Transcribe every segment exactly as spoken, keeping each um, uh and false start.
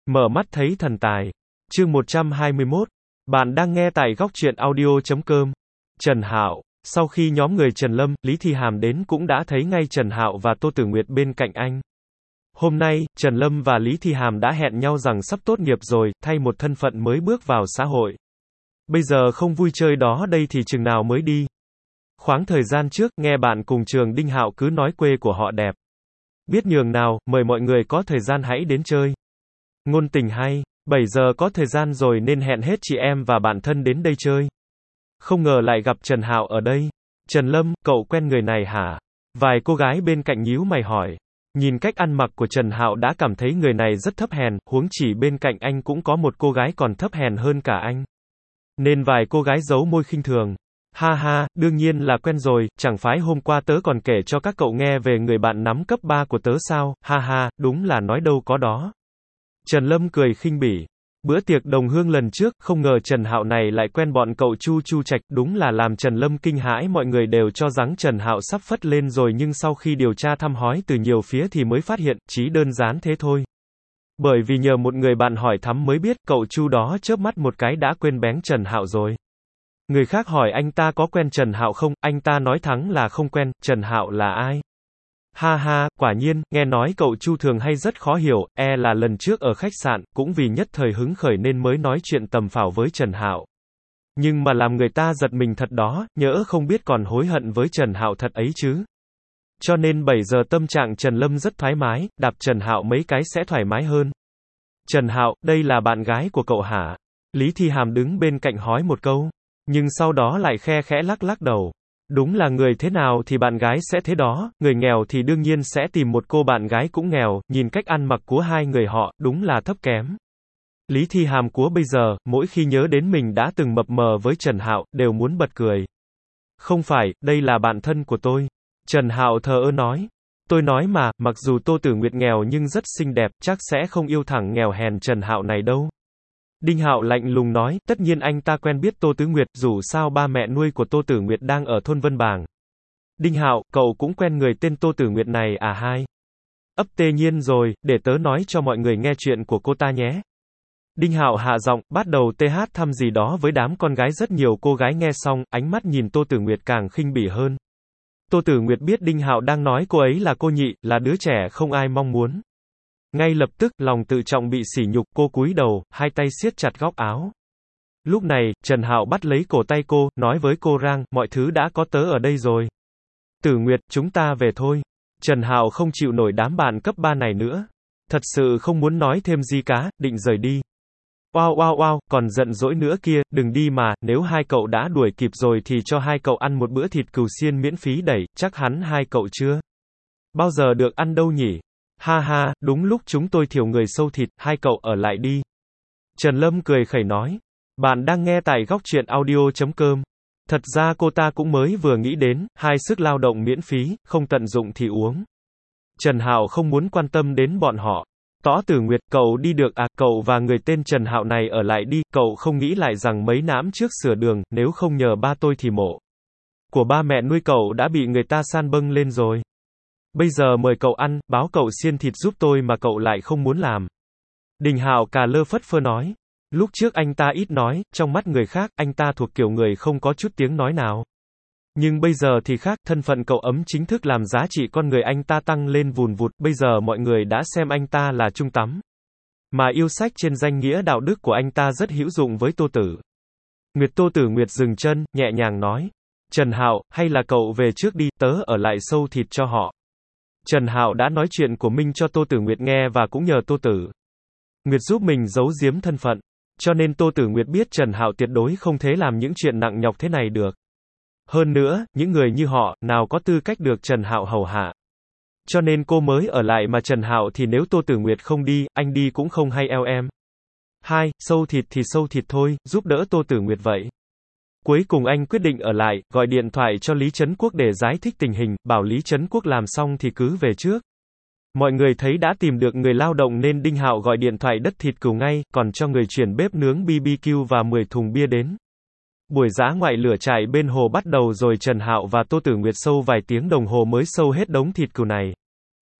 Mở mắt thấy thần tài. Chương một trăm hai mươi mốt. Bạn đang nghe tại góc truyện audio.com. Trần Hạo. Sau khi nhóm người Trần Lâm, Lý Thi Hàm đến cũng đã thấy ngay Trần Hạo và Tô Tử Nguyệt bên cạnh anh. Hôm nay, Trần Lâm và Lý Thi Hàm đã hẹn nhau rằng sắp tốt nghiệp rồi, thay một thân phận mới bước vào xã hội. Bây giờ không vui chơi đó đây thì chừng nào mới đi. Khoảng thời gian trước, nghe bạn cùng trường Đinh Hạo cứ nói quê của họ đẹp. Biết nhường nào, mời mọi người có thời gian hãy đến chơi. Ngôn tình hay, bảy giờ có thời gian rồi nên hẹn hết chị em và bạn thân đến đây chơi. Không ngờ lại gặp Trần Hạo ở đây. Trần Lâm, cậu quen người này hả? Vài cô gái bên cạnh nhíu mày hỏi. Nhìn cách ăn mặc của Trần Hạo đã cảm thấy người này rất thấp hèn, huống chỉ bên cạnh anh cũng có một cô gái còn thấp hèn hơn cả anh. Nên vài cô gái giấu môi khinh thường. Ha ha, đương nhiên là quen rồi, chẳng phải hôm qua tớ còn kể cho các cậu nghe về người bạn nắm cấp ba của tớ sao, ha ha, đúng là nói đâu có đó. Trần Lâm cười khinh bỉ. Bữa tiệc đồng hương lần trước, không ngờ Trần Hạo này lại quen bọn cậu Chu Chu Trạch, đúng là làm Trần Lâm kinh hãi. Mọi người đều cho rằng Trần Hạo sắp phất lên rồi nhưng sau khi điều tra thăm hỏi từ nhiều phía thì mới phát hiện, chỉ đơn giản thế thôi. Bởi vì nhờ một người bạn hỏi thăm mới biết, cậu Chu đó chớp mắt một cái đã quên bén Trần Hạo rồi. Người khác hỏi anh ta có quen Trần Hạo không, anh ta nói thẳng là không quen. Trần Hạo là ai? Ha ha, quả nhiên, nghe nói cậu Chu thường hay rất khó hiểu, e là lần trước ở khách sạn, cũng vì nhất thời hứng khởi nên mới nói chuyện tầm phào với Trần Hạo. Nhưng mà làm người ta giật mình thật đó, nhỡ không biết còn hối hận với Trần Hạo thật ấy chứ. Cho nên bảy giờ tâm trạng Trần Lâm rất thoải mái, đạp Trần Hạo mấy cái sẽ thoải mái hơn. Trần Hạo, đây là bạn gái của cậu hả? Lý Thi Hàm đứng bên cạnh hỏi một câu, nhưng sau đó lại khe khẽ lắc lắc đầu. Đúng là người thế nào thì bạn gái sẽ thế đó, người nghèo thì đương nhiên sẽ tìm một cô bạn gái cũng nghèo, nhìn cách ăn mặc của hai người họ, đúng là thấp kém. Lý Thi Hàm của bây giờ, mỗi khi nhớ đến mình đã từng mập mờ với Trần Hạo, đều muốn bật cười. Không phải, đây là bạn thân của tôi. Trần Hạo thờ ơ nói. Tôi nói mà, mặc dù Tô Tử Nguyệt nghèo nhưng rất xinh đẹp, chắc sẽ không yêu thẳng nghèo hèn Trần Hạo này đâu. Đinh Hạo lạnh lùng nói, tất nhiên anh ta quen biết Tô Tứ Nguyệt, dù sao ba mẹ nuôi của Tô Tử Nguyệt đang ở thôn Vân Bàng. Đinh Hạo, cậu cũng quen người tên Tô Tử Nguyệt này à hai? Ấp tê nhiên rồi, để tớ nói cho mọi người nghe chuyện của cô ta nhé. Đinh Hạo hạ giọng, bắt đầu tê hát thăm gì đó với đám con gái. Rất nhiều cô gái nghe xong, ánh mắt nhìn Tô Tử Nguyệt càng khinh bỉ hơn. Tô Tử Nguyệt biết Đinh Hạo đang nói cô ấy là cô nhị, là đứa trẻ không ai mong muốn. Ngay lập tức, lòng tự trọng bị sỉ nhục, cô cúi đầu, hai tay siết chặt góc áo. Lúc này, Trần Hạo bắt lấy cổ tay cô, nói với cô Rang, mọi thứ đã có tớ ở đây rồi. Tử Nguyệt, chúng ta về thôi. Trần Hạo không chịu nổi đám bạn cấp ba này nữa. Thật sự không muốn nói thêm gì cả, định rời đi. Oao oao oao, còn giận dỗi nữa kia, đừng đi mà, nếu hai cậu đã đuổi kịp rồi thì cho hai cậu ăn một bữa thịt cừu xiên miễn phí đẩy, chắc hẳn hai cậu chưa bao giờ được ăn đâu nhỉ. Ha ha, đúng lúc chúng tôi thiểu người sâu thịt, hai cậu ở lại đi. Trần Lâm cười khẩy nói. Bạn đang nghe tại góc truyện audio.com. Thật ra cô ta cũng mới vừa nghĩ đến, hai sức lao động miễn phí, không tận dụng thì uống. Trần Hạo không muốn quan tâm đến bọn họ. Tõ Tử Nguyệt, cậu đi được à, cậu và người tên Trần Hạo này ở lại đi, cậu không nghĩ lại rằng mấy nãm trước sửa đường, nếu không nhờ ba tôi thì mộ của ba mẹ nuôi cậu đã bị người ta san bâng lên rồi. Bây giờ mời cậu ăn, báo cậu xiên thịt giúp tôi mà cậu lại không muốn làm. Đinh Hạo cà lơ phất phơ nói. Lúc trước anh ta ít nói, trong mắt người khác, anh ta thuộc kiểu người không có chút tiếng nói nào. Nhưng bây giờ thì khác, thân phận cậu ấm chính thức làm giá trị con người anh ta tăng lên vùn vụt, bây giờ mọi người đã xem anh ta là trung tắm. Mà yêu sách trên danh nghĩa đạo đức của anh ta rất hữu dụng với Tô Tử Nguyệt. Tô Tử Nguyệt dừng chân, nhẹ nhàng nói. Trần Hạo, hay là cậu về trước đi, tớ ở lại sâu thịt cho họ. Trần Hạo đã nói chuyện của mình cho Tô Tử Nguyệt nghe và cũng nhờ Tô Tử Nguyệt giúp mình giấu giếm thân phận. Cho nên Tô Tử Nguyệt biết Trần Hạo tuyệt đối không thể làm những chuyện nặng nhọc thế này được. Hơn nữa, những người như họ, nào có tư cách được Trần Hạo hầu hạ. Cho nên cô mới ở lại mà Trần Hạo thì nếu Tô Tử Nguyệt không đi, anh đi cũng không hay eo em. Hai, sâu thịt thì sâu thịt thôi, giúp đỡ Tô Tử Nguyệt vậy. Cuối cùng anh quyết định ở lại, gọi điện thoại cho Lý Trấn Quốc để giải thích tình hình, bảo Lý Trấn Quốc làm xong thì cứ về trước. Mọi người thấy đã tìm được người lao động nên Đinh Hạo gọi điện thoại đất thịt cừu ngay, còn cho người chuyển bếp nướng bê bê kiu và mười thùng bia đến. Buổi dã ngoại lửa trại bên hồ bắt đầu rồi. Trần Hạo và Tô Tử Nguyệt sâu vài tiếng đồng hồ mới sâu hết đống thịt cừu này.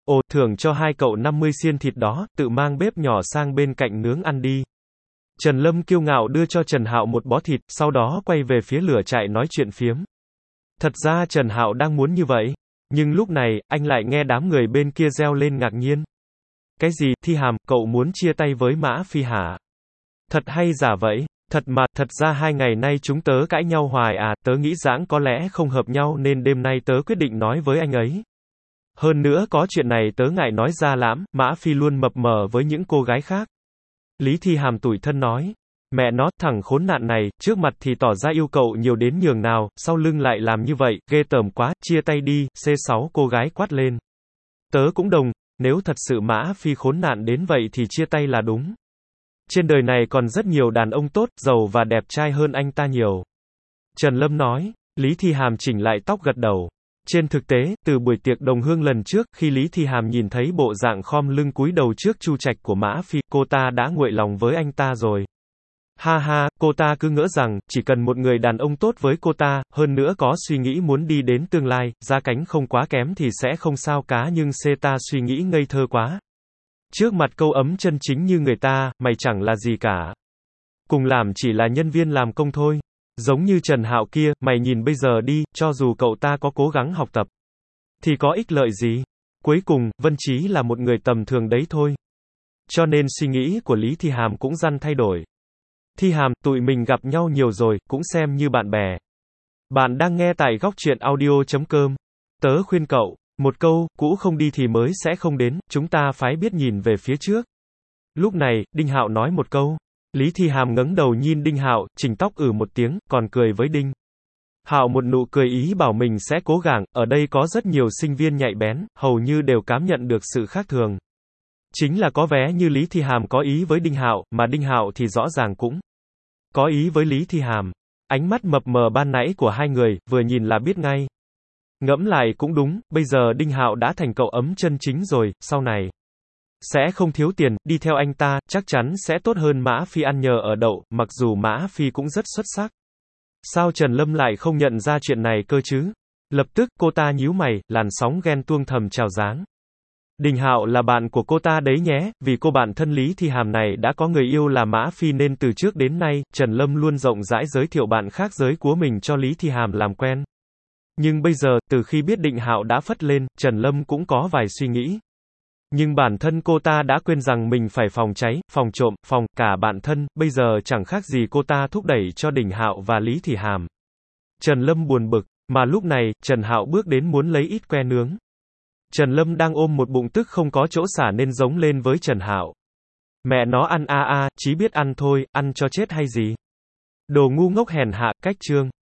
Ồ, thưởng cho hai cậu năm mươi xiên thịt đó, tự mang bếp nhỏ sang bên cạnh nướng ăn đi. Trần Lâm kiêu ngạo đưa cho Trần Hạo một bó thịt, sau đó quay về phía lửa trại nói chuyện phiếm. Thật ra Trần Hạo đang muốn như vậy. Nhưng lúc này, anh lại nghe đám người bên kia reo lên ngạc nhiên. Cái gì, Thi Hàm, cậu muốn chia tay với Mã Phi hả? Thật hay giả vậy? Thật mà, thật ra hai ngày nay chúng tớ cãi nhau hoài à, tớ nghĩ Giãng có lẽ không hợp nhau nên đêm nay tớ quyết định nói với anh ấy. Hơn nữa có chuyện này tớ ngại nói ra lắm, Mã Phi luôn mập mờ với những cô gái khác. Lý Thi Hàm tủi thân nói. Mẹ nó, thằng khốn nạn này, trước mặt thì tỏ ra yêu cậu nhiều đến nhường nào, sau lưng lại làm như vậy, ghê tởm quá, chia tay đi, xê sáu cô gái quát lên. Tớ cũng đồng, nếu thật sự Mã Phi khốn nạn đến vậy thì chia tay là đúng. Trên đời này còn rất nhiều đàn ông tốt, giàu và đẹp trai hơn anh ta nhiều. Trần Lâm nói. Lý Thi Hàm chỉnh lại tóc gật đầu. Trên thực tế, từ buổi tiệc đồng hương lần trước, khi Lý Thi Hàm nhìn thấy bộ dạng khom lưng cúi đầu trước Chu Trạch của Mã Phi, cô ta đã nguội lòng với anh ta rồi. Ha ha, cô ta cứ ngỡ rằng, chỉ cần một người đàn ông tốt với cô ta, hơn nữa có suy nghĩ muốn đi đến tương lai, gia cảnh không quá kém thì sẽ không sao cả, nhưng C ta suy nghĩ ngây thơ quá. Trước mặt câu ấm chân chính như người ta, mày chẳng là gì cả. Cùng làm chỉ là nhân viên làm công thôi. Giống như Trần Hạo kia, mày nhìn bây giờ đi, cho dù cậu ta có cố gắng học tập, thì có ích lợi gì? Cuối cùng, Vân Chí là một người tầm thường đấy thôi. Cho nên suy nghĩ của Lý Thi Hàm cũng dần thay đổi. Thi Hàm, tụi mình gặp nhau nhiều rồi, cũng xem như bạn bè. Bạn đang nghe tại góc truyện audio chấm com. Tớ khuyên cậu, một câu, cũ không đi thì mới sẽ không đến, chúng ta phải biết nhìn về phía trước. Lúc này, Đinh Hạo nói một câu. Lý Thi Hàm ngẩng đầu nhìn Đinh Hạo, chỉnh tóc ử một tiếng, còn cười với Đinh Hạo một nụ cười ý bảo mình sẽ cố gắng, ở đây có rất nhiều sinh viên nhạy bén, hầu như đều cảm nhận được sự khác thường. Chính là có vẻ như Lý Thi Hàm có ý với Đinh Hạo, mà Đinh Hạo thì rõ ràng cũng có ý với Lý Thi Hàm. Ánh mắt mập mờ ban nãy của hai người, vừa nhìn là biết ngay. Ngẫm lại cũng đúng, bây giờ Đinh Hạo đã thành cậu ấm chân chính rồi, sau này sẽ không thiếu tiền, đi theo anh ta, chắc chắn sẽ tốt hơn Mã Phi ăn nhờ ở đậu, mặc dù Mã Phi cũng rất xuất sắc. Sao Trần Lâm lại không nhận ra chuyện này cơ chứ? Lập tức, cô ta nhíu mày, làn sóng ghen tuông thầm trào dáng. Đinh Hạo là bạn của cô ta đấy nhé, vì cô bạn thân Lý Thi Hàm này đã có người yêu là Mã Phi nên từ trước đến nay, Trần Lâm luôn rộng rãi giới thiệu bạn khác giới của mình cho Lý Thi Hàm làm quen. Nhưng bây giờ, từ khi biết Đinh Hạo đã phất lên, Trần Lâm cũng có vài suy nghĩ. Nhưng bản thân cô ta đã quên rằng mình phải phòng cháy, phòng trộm, phòng cả bạn thân, bây giờ chẳng khác gì cô ta thúc đẩy cho Đinh Hạo và Lý Thi Hàm. Trần Lâm buồn bực, mà lúc này, Trần Hạo bước đến muốn lấy ít que nướng. Trần Lâm đang ôm một bụng tức không có chỗ xả nên giống lên với Trần Hạo. Mẹ nó ăn a a, chí biết ăn thôi, ăn cho chết hay gì? Đồ ngu ngốc hèn hạ, cách chương.